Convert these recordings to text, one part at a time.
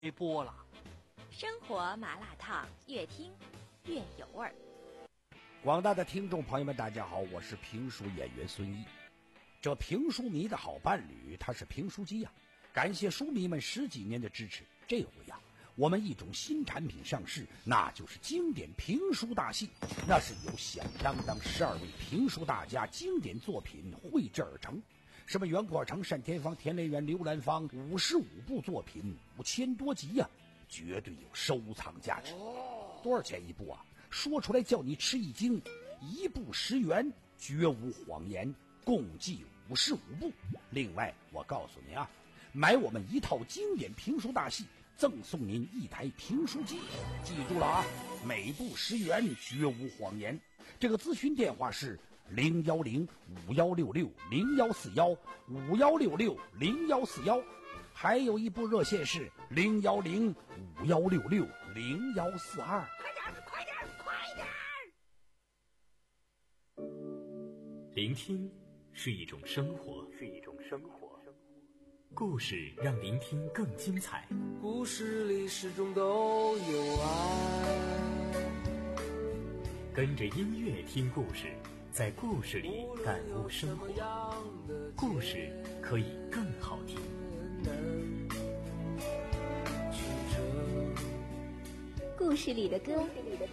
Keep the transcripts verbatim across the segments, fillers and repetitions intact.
播了。 生活麻辣烫，越听越有味儿。 广大的听众朋友们，大家好，我是评书演员孙一。这评书迷的好伴侣，他是评书机呀、啊！感谢书迷们十几年的支持。这回呀、啊，我们一种新产品上市，那就是经典评书大戏。那是由响当当十二位评书大家经典作品绘制而成。什么袁阔成、单田芳、田连元、刘兰芳，五十五部作品，五千多集呀、啊，绝对有收藏价值。多少钱一部啊？说出来叫你吃一惊，一部十元，绝无谎言，共计五十五部。另外，我告诉您啊，买我们一套经典评书大戏，赠送您一台评书机。记住了啊，每部十元，绝无谎言。这个咨询电话是零幺零五幺六六零幺四幺五幺六六零幺四幺，还有一部热线是零幺零五幺六六零幺四二。 快点，快点，快点！ 聆听是一种生活，是一种生活。故事让聆听更精彩。 故事里始终都有爱。 跟着音乐听故事，在故事里感悟生活。故事可以更好听。 故事里的歌。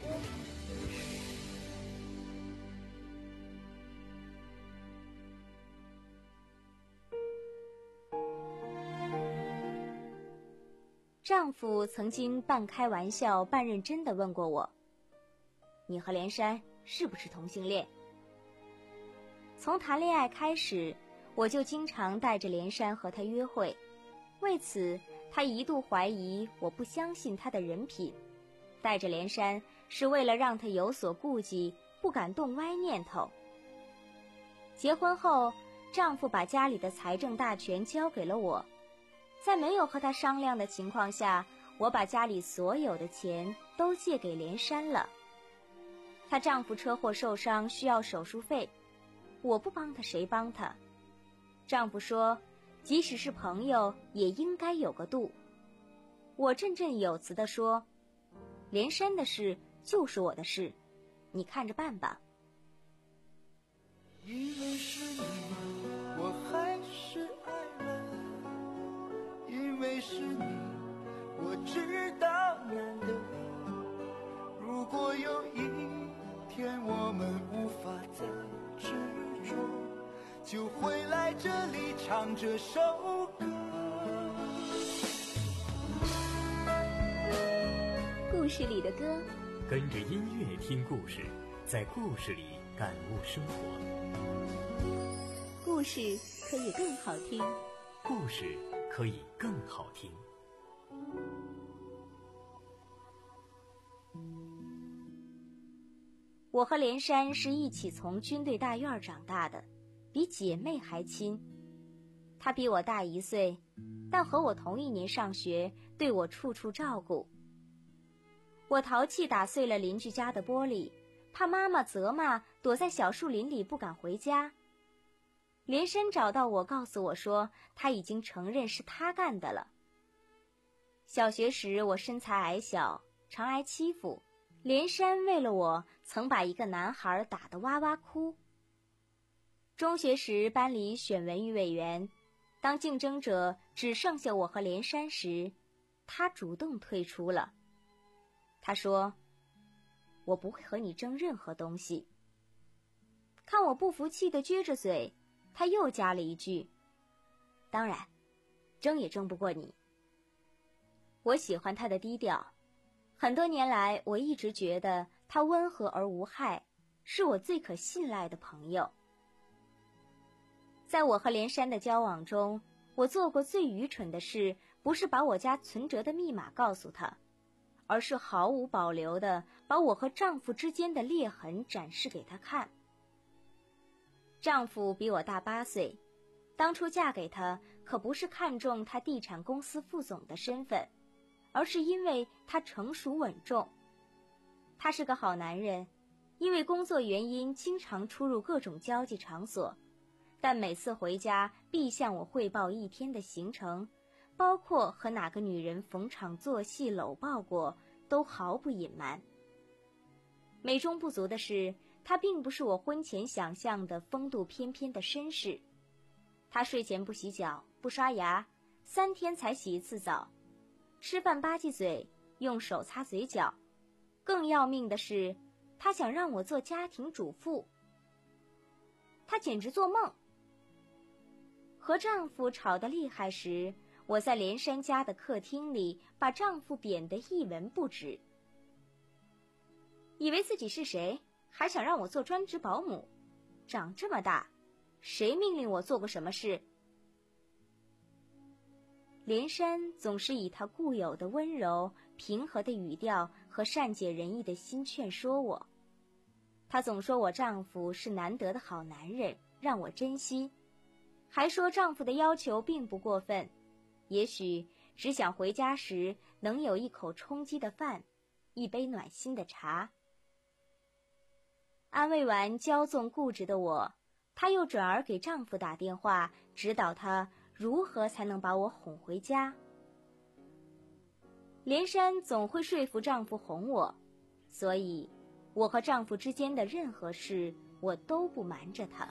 丈夫曾经半开玩笑半认真地问过我，你和连山是不是同性恋？从谈恋爱开始，我就经常带着连山和他约会，为此他一度怀疑我不相信他的人品，带着连山是为了让他有所顾忌，不敢动歪念头。结婚后，丈夫把家里的财政大权交给了我，在没有和他商量的情况下，我把家里所有的钱都借给连山了。她丈夫车祸受伤需要手术费，我不帮他谁帮他？丈夫说，即使是朋友也应该有个度。我振振有词地说，连山的事就是我的事，你看着办吧。 因为是你，我还是爱了，因为是你，我知道难得。如果有一天我们无法再执着，就会来这里唱这首歌。 故事里的歌， 跟着音乐听故事，在故事里感悟生活。 故事可以更好听， 故事可以更好听。 我和连山是一起从军队大院长大的，比姐妹还亲。她比我大一岁，但和我同一年上学，对我处处照顾。我淘气打碎了邻居家的玻璃，怕妈妈责骂，躲在小树林里不敢回家。连山找到我，告诉我说他已经承认是他干的了。小学时我身材矮小，常挨欺负，连山为了我曾把一个男孩打得哇哇哭。中学时班里选文娱委员，当竞争者只剩下我和连山时，他主动退出了。他说，我不会和你争任何东西。看我不服气地撅着嘴，他又加了一句，当然争也争不过你。我喜欢他的低调，很多年来我一直觉得他温和而无害，是我最可信赖的朋友。在我和连山的交往中，我做过最愚蠢的事，不是把我家存折的密码告诉他，而是毫无保留地把我和丈夫之间的裂痕展示给他看。丈夫比我大八岁，当初嫁给他可不是看中他地产公司副总的身份，而是因为他成熟稳重。他是个好男人，因为工作原因经常出入各种交际场所，但每次回家必向我汇报一天的行程， 包括和哪个女人逢场作戏搂抱过，都毫不隐瞒。美中不足的是，他并不是我婚前想象的风度翩翩的绅士。他睡前不洗脚，不刷牙，三天才洗一次澡，吃饭吧唧嘴，用手擦嘴角。更要命的是，他想让我做家庭主妇。他简直做梦。和丈夫吵得厉害时，我在连山家的客厅里把丈夫贬得一文不值。以为自己是谁，还想让我做专职保姆。长这么大，谁命令我做过什么事？连山总是以他固有的温柔、平和的语调和善解人意的心劝说我。他总说我丈夫是难得的好男人，让我珍惜，还说丈夫的要求并不过分，也许只想回家时能有一口充饥的饭，一杯暖心的茶。安慰完骄纵固执的我，她又转而给丈夫打电话，指导他如何才能把我哄回家。连山总会说服丈夫哄我，所以我和丈夫之间的任何事，我都不瞒着他。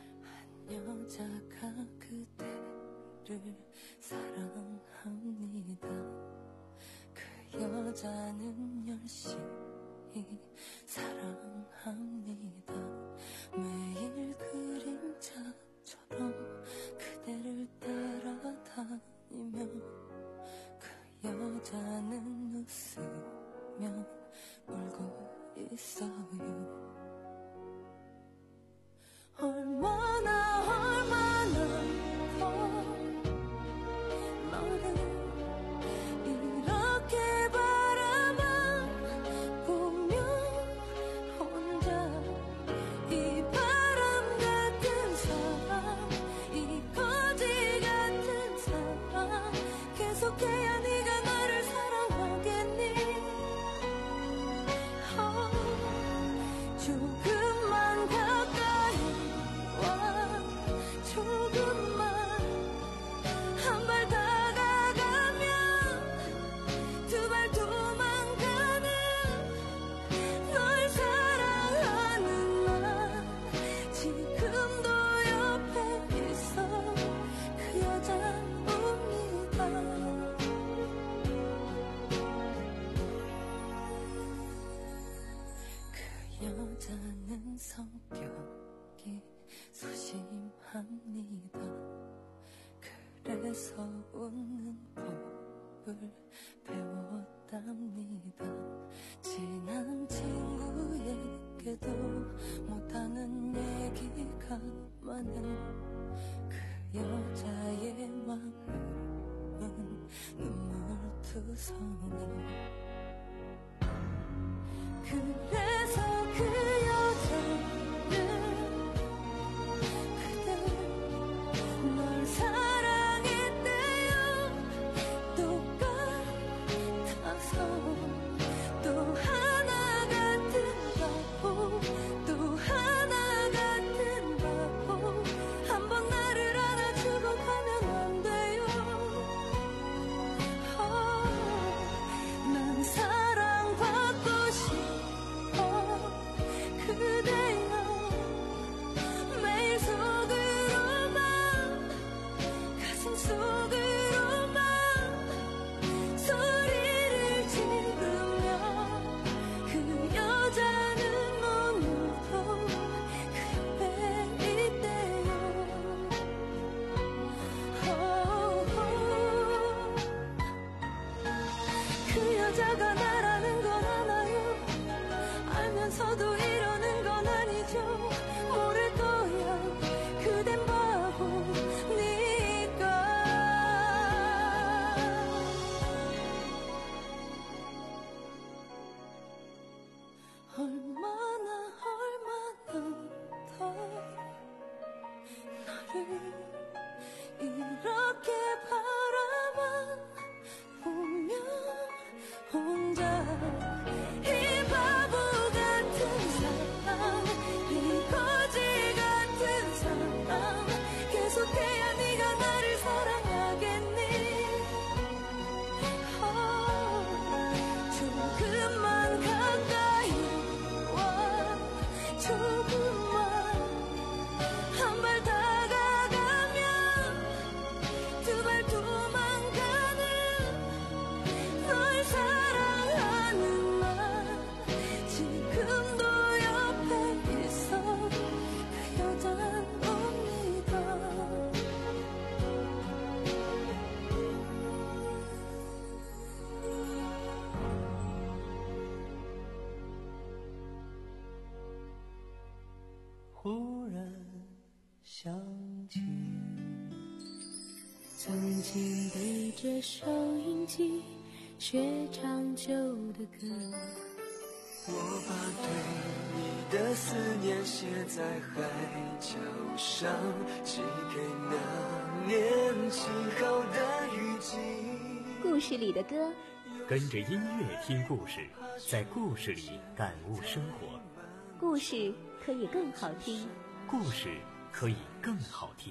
혼자 이 바보 같은 忽然想起， 曾经对着收音机学唱旧的歌， 我把对你的思念写在海角上，寄给那年轻后的雨季。 故事里的歌， 跟着音乐听故事，在故事里感悟生活。 故事可以更好听， 故事可以更好听。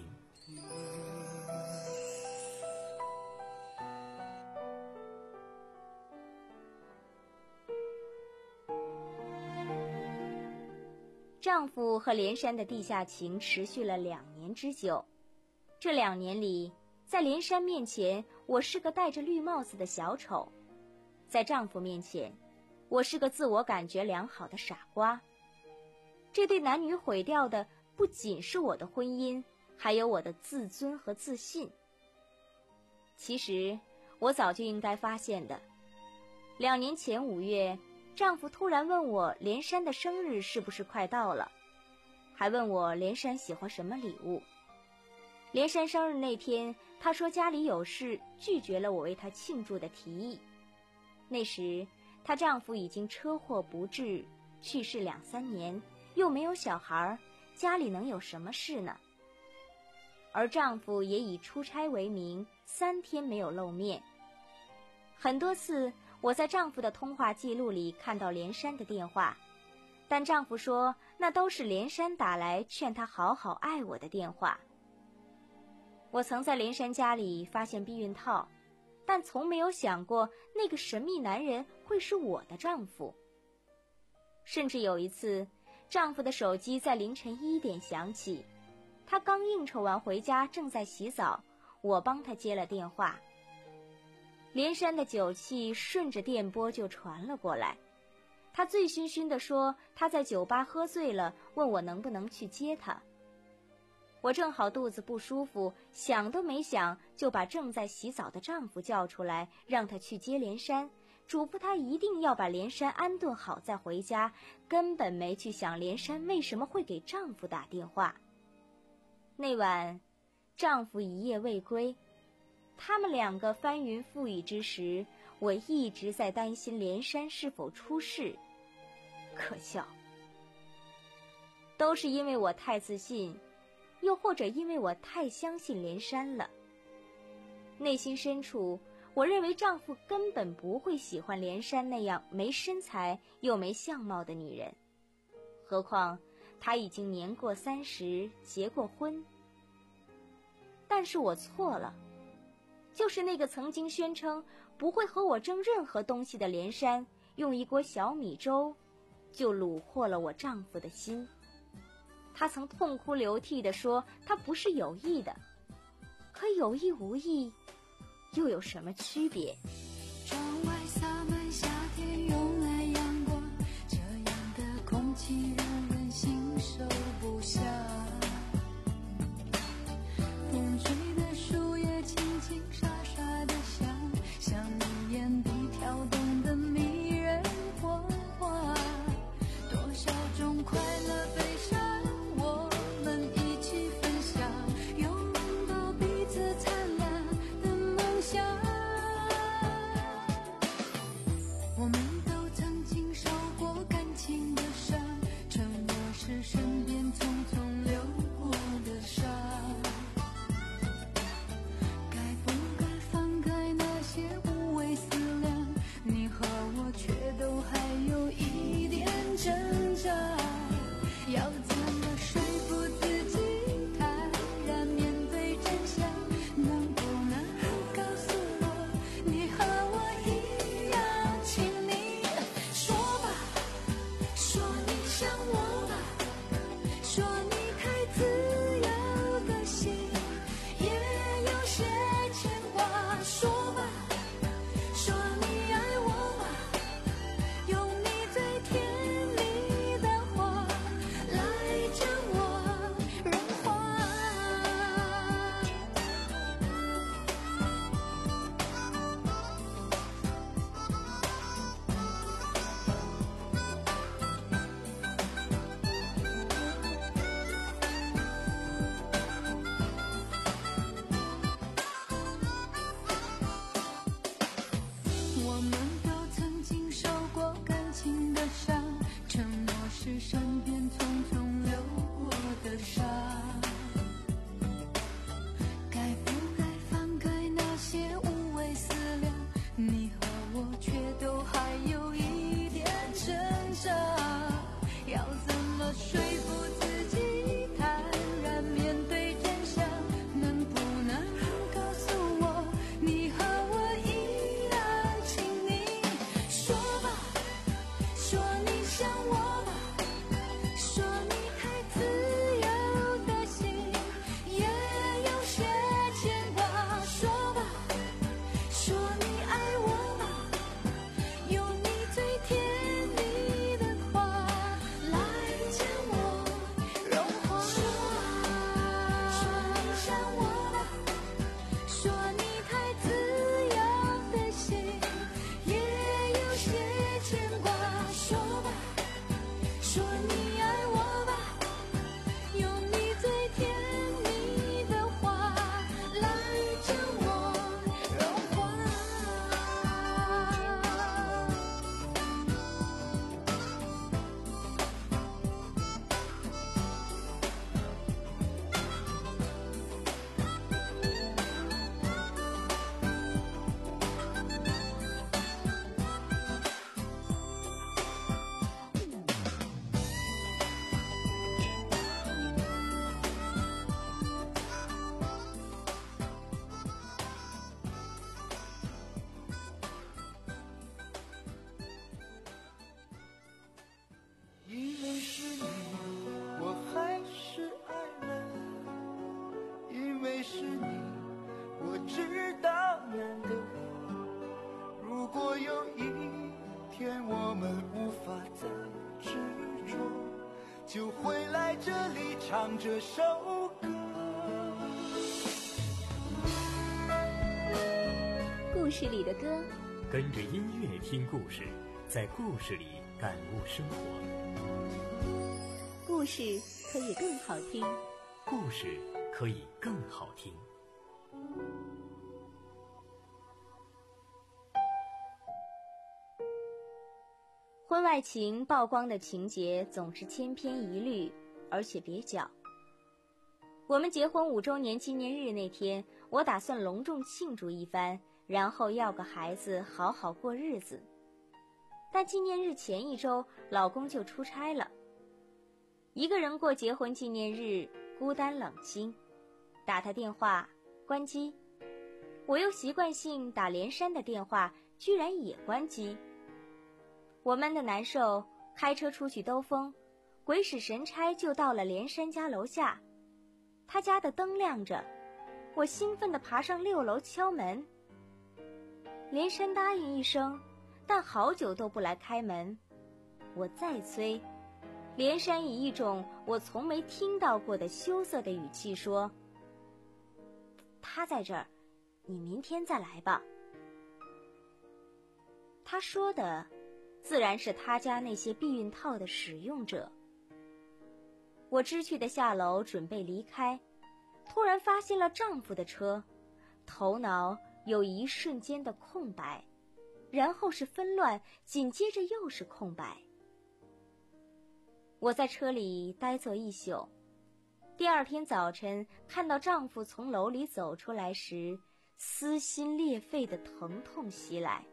丈夫和连山的地下情持续了两年之久。这两年里，在连山面前，我是个戴着绿帽子的小丑；在丈夫面前，我是个自我感觉良好的傻瓜。这对男女毁掉的不仅是我的婚姻，还有我的自尊和自信。其实，我早就应该发现的。两年前五月，丈夫突然问我连山的生日是不是快到了，还问我连山喜欢什么礼物。连山生日那天，他说家里有事，拒绝了我为他庆祝的提议。那时，她丈夫已经车祸不治，去世两三年，又没有小孩，家里能有什么事呢？而丈夫也以出差为名，三天没有露面。很多次，我在丈夫的通话记录里看到连山的电话，但丈夫说那都是连山打来劝他好好爱我的电话。我曾在连山家里发现避孕套，但从没有想过那个神秘男人会是我的丈夫。甚至有一次，丈夫的手机在凌晨一点响起，他刚应酬完回家，正在洗澡，我帮他接了电话。连山的酒气顺着电波就传了过来，他醉醺醺地说他在酒吧喝醉了，问我能不能去接他。我正好肚子不舒服，想都没想就把正在洗澡的丈夫叫出来，让他去接连山，嘱咐他一定要把连山安顿好再回家，根本没去想连山为什么会给丈夫打电话。那晚，丈夫一夜未归，他们两个翻云覆雨之时，我一直在担心连山是否出事。可笑，都是因为我太自信，又或者因为我太相信连山了。内心深处，我认为丈夫根本不会喜欢连山那样没身材又没相貌的女人，何况他已经年过三十，结过婚。但是我错了，就是那个曾经宣称不会和我争任何东西的连山，用一锅小米粥就虏获了我丈夫的心。他曾痛哭流涕地说他不是有意的，可有意无意又有什么区别？ 窗外洒满夏天用来阳光，这样的空气让人心受不下。风吹的树叶轻轻沙沙的响，像你眼底跳动的迷人火花。多少种快乐悲伤，我们一起分享，拥抱彼此灿烂的梦想。 还有一点挣扎，要怎么说服自己坦然面对真相？能不能告诉我，你和我一样，请你说吧，说你想我吧，说你太自由的心也有些牵挂，说吧，说你爱我吧，用你最甜蜜的话来将我融化。说你想我吧，说你太自由的心也有些牵挂，说吧，说你爱我吧，用你最甜蜜的话来将我融化。 因为是你，我还是爱了。因为是你，我知道难得我。如果有一天我们无法再执着，就回来这里唱这首歌。 故事里的歌， 跟着音乐听故事，在故事里感悟生活。 故事可以更好听。 故事可以更好听。 婚外情曝光的情节总是千篇一律，而且蹩脚。我们结婚五周年纪念日那天，我打算隆重庆祝一番，然后要个孩子好好过日子。但纪念日前一周，老公就出差了。一个人过结婚纪念日，孤单冷清。打他电话，关机。我又习惯性打连山的电话，居然也关机。我闷得难受，开车出去兜风，鬼使神差就到了连山家楼下。他家的灯亮着，我兴奋地爬上六楼敲门。连山答应一声，但好久都不来开门。我再催，连山以一种我从没听到过的羞涩的语气说：“他在这儿，你明天再来吧。”他说的自然是他家那些避孕套的使用者。我知趣地下楼准备离开，突然发现了丈夫的车，头脑有一瞬间的空白，然后是纷乱，紧接着又是空白。我在车里呆坐一宿，第二天早晨看到丈夫从楼里走出来时，撕心裂肺的疼痛袭来。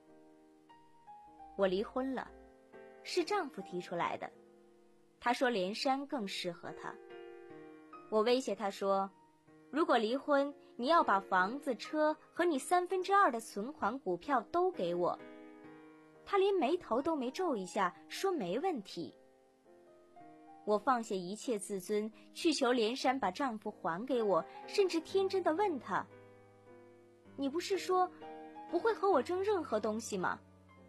我离婚了，是丈夫提出来的。他说连山更适合他。我威胁他说，如果离婚，你要把房子、车和你三分之二的存款、股票都给我。他连眉头都没皱一下，说没问题。我放下一切自尊，去求连山把丈夫还给我，甚至天真地问他：你不是说不会和我争任何东西吗？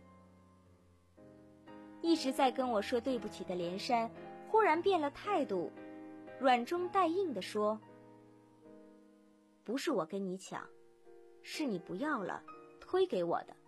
一直在跟我说对不起的连山忽然变了态度，软中带硬地说：不是我跟你抢，是你不要了，推给我的。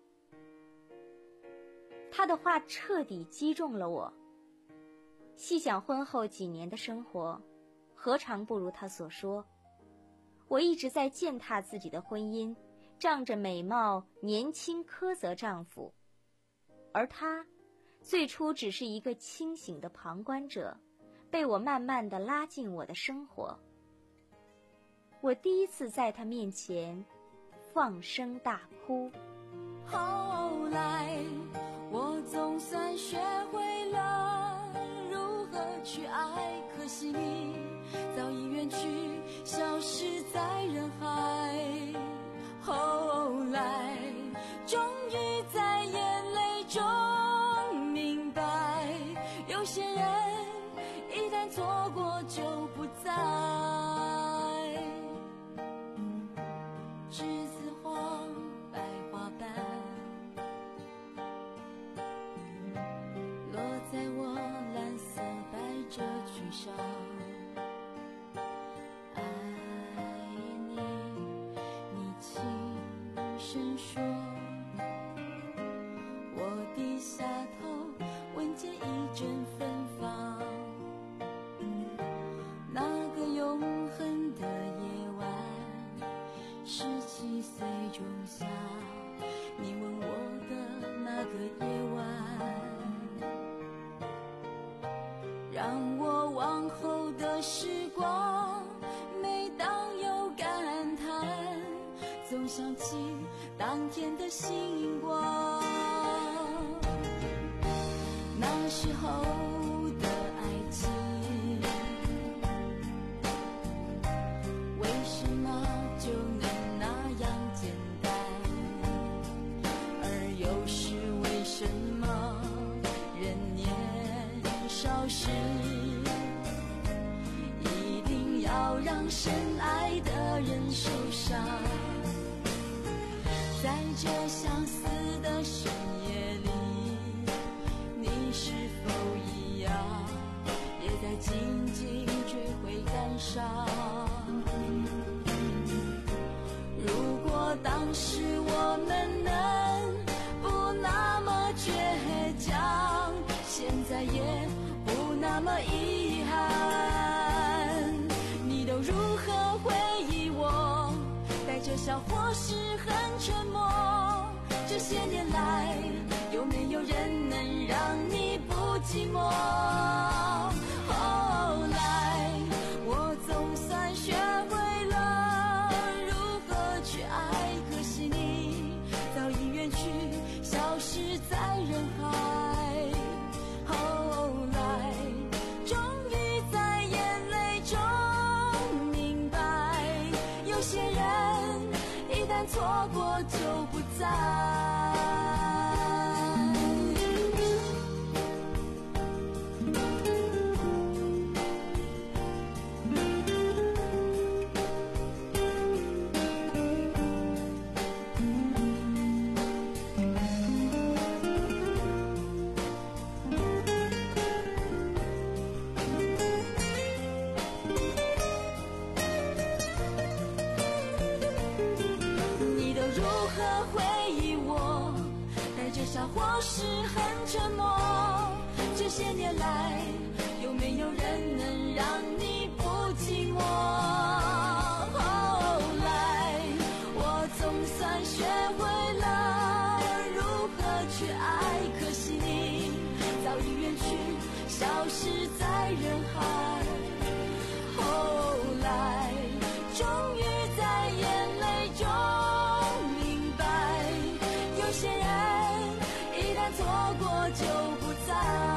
他的话彻底击中了我。细想婚后几年的生活，何尝不如他所说。我一直在践踏自己的婚姻，仗着美貌、年轻苛责丈夫，而他最初只是一个清醒的旁观者，被我慢慢地拉进我的生活。我第一次在他面前放声大哭， 后来我总算学会了如何去爱，可惜你早已远去，消失在人海。后来终于在眼泪中明白，有些人一旦错过就不在。栀子花白花瓣落在我蓝色百褶裙上，爱你，你轻声说，我低下头闻见一阵芬芳。那个永恒的夜晚，十七岁仲夏，你吻我的那个夜晚，让我往后的时光，每当有感叹，总想起当天的星光。那时候的爱情，为什么就能那样简单？而又是为什么人年少时，一定要让深爱的人受伤？在这相似的深夜里，你是否一样，也在静静追悔感伤？如果当时我们能不那么倔强，现在也不那么遗憾。你都如何回忆我？带着笑或是很沉默。这些年来，有没有人能让你不寂寞？后来我总算学会了如何去爱，可惜你早已远去，消失在人海。后来终于在眼泪中明白，有些人一旦错过就不在。或是很沉默，这些年来，有没有人能让你不寂寞？后来我总算学会了如何去爱，可惜你早已远去，消失在人海。后来终于在眼泪中明白，有些人错过就不在。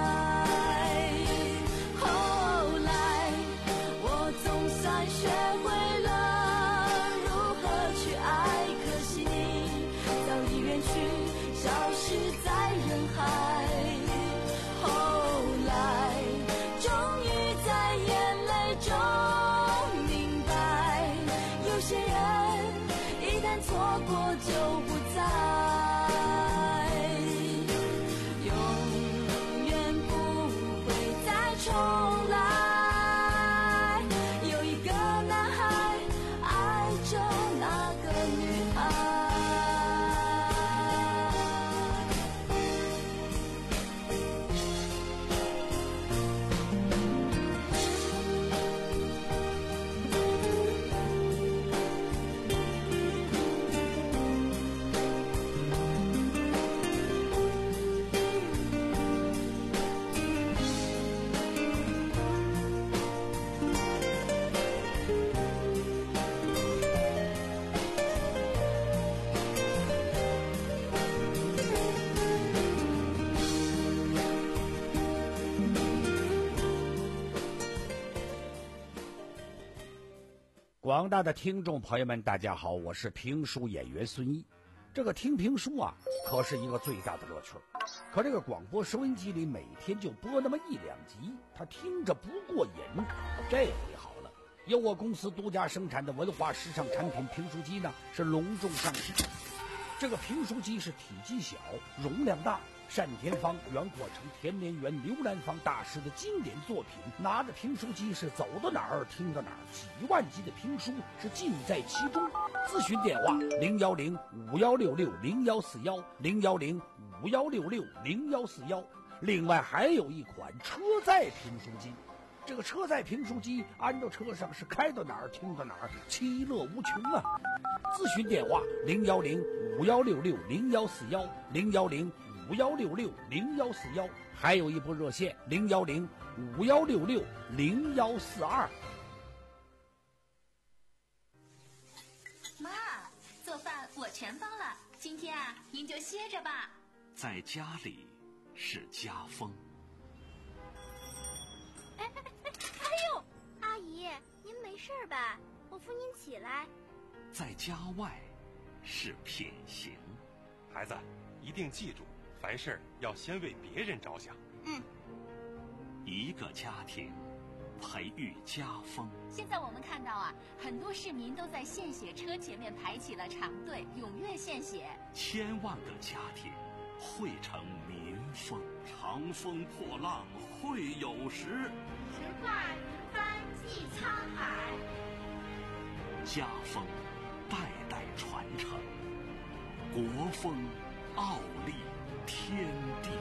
后来我总算学会了如何去爱，可惜你早已远去，消失在人海。后来终于在眼泪中明白，有些人一旦错过就不在。重来，有一个男孩爱着那个女孩。 广大的听众朋友们，大家好，我是评书演员孙一。这个听评书啊，可是一个最大的乐趣。可这个广播收音机里每天就播那么一两集，他听着不过瘾。这回好了，由我公司独家生产的文化时尚产品评书机呢，是隆重上市。这个评书机是体积小，容量大，单田芳、袁阔成、田连元、刘兰芳大师的经典作品，拿着评书机是走到哪儿听到哪儿，几万集的评书是尽在其中。咨询电话零幺零五幺六六零幺四幺零幺零五幺六六零幺四幺。另外还有一款车载评书机，这个车载评书机安到车上是开到哪儿听到哪儿，其乐无穷啊！咨询电话零幺零五幺六六零幺四幺零幺零五幺六六零幺四幺，还有一部热线零幺零五幺六六零幺四二。 妈，做饭我全包了，今天啊，您就歇着吧。 在家里是家风。 哎哎哎！哎呦，阿姨，您没事吧？我扶您起来。 在家外是品行。 孩子，一定记住，凡事要先为别人着想。 嗯。 一个家庭培育家风。 现在我们看到啊，很多市民都在献血车前面排起了长队，踊跃献血。 千万个家庭汇成民风。长风破浪会有时， 直挂云帆济沧海。 家风代代传承，国风傲立天地。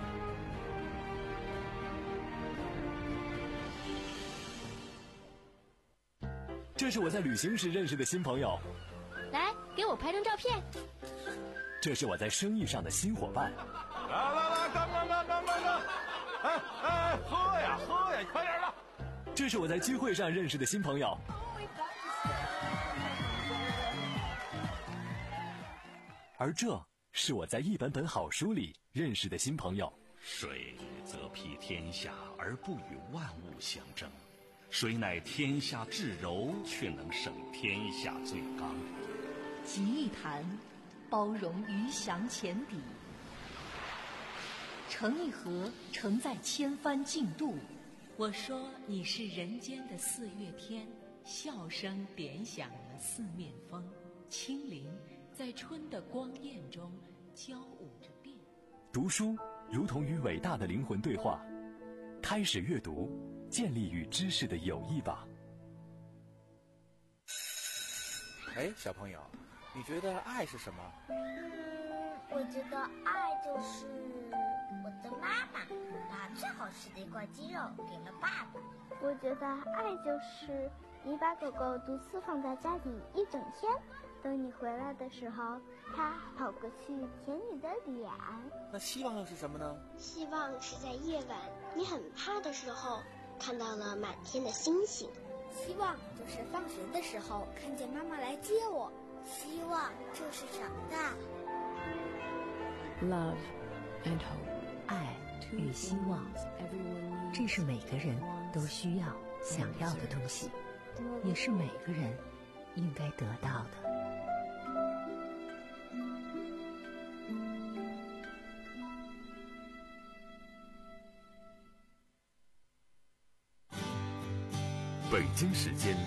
这是我在旅行时认识的新朋友， 来给我拍张照片。 这是我在生意上的新伙伴。 来来来，干干干干干干！哎哎，喝呀喝呀，快点的！ 这是我在聚会上认识的新朋友。而这是我在一本本好书里认识的新朋友。 水则披天下而不与万物相争，水乃天下至柔，却能胜天下最刚。 集一谈，包容鱼翔浅底；成一河，承载千帆竞渡。 我说你是人间的四月天，笑声点响了四面风，清灵在春的光艳中交舞着变。 读书如同与伟大的灵魂对话，开始阅读，建立与知识的友谊吧。 哎，小朋友，你觉得爱是什么？ 嗯，我觉得爱就是我的妈妈把最好吃的一块鸡肉给了爸爸。 我觉得爱就是你把狗狗独自放在家里一整天，等你回来的时候，它跑过去舔你的脸。 那希望又是什么呢？ 希望是在夜晚你很怕的时候，看到了满天的星星。 希望就是放学的时候看见妈妈来接我。希望就是长大。 Love and hope， 爱与希望，这是每个人都需要、想要的东西，也是每个人应该得到的。 北京时间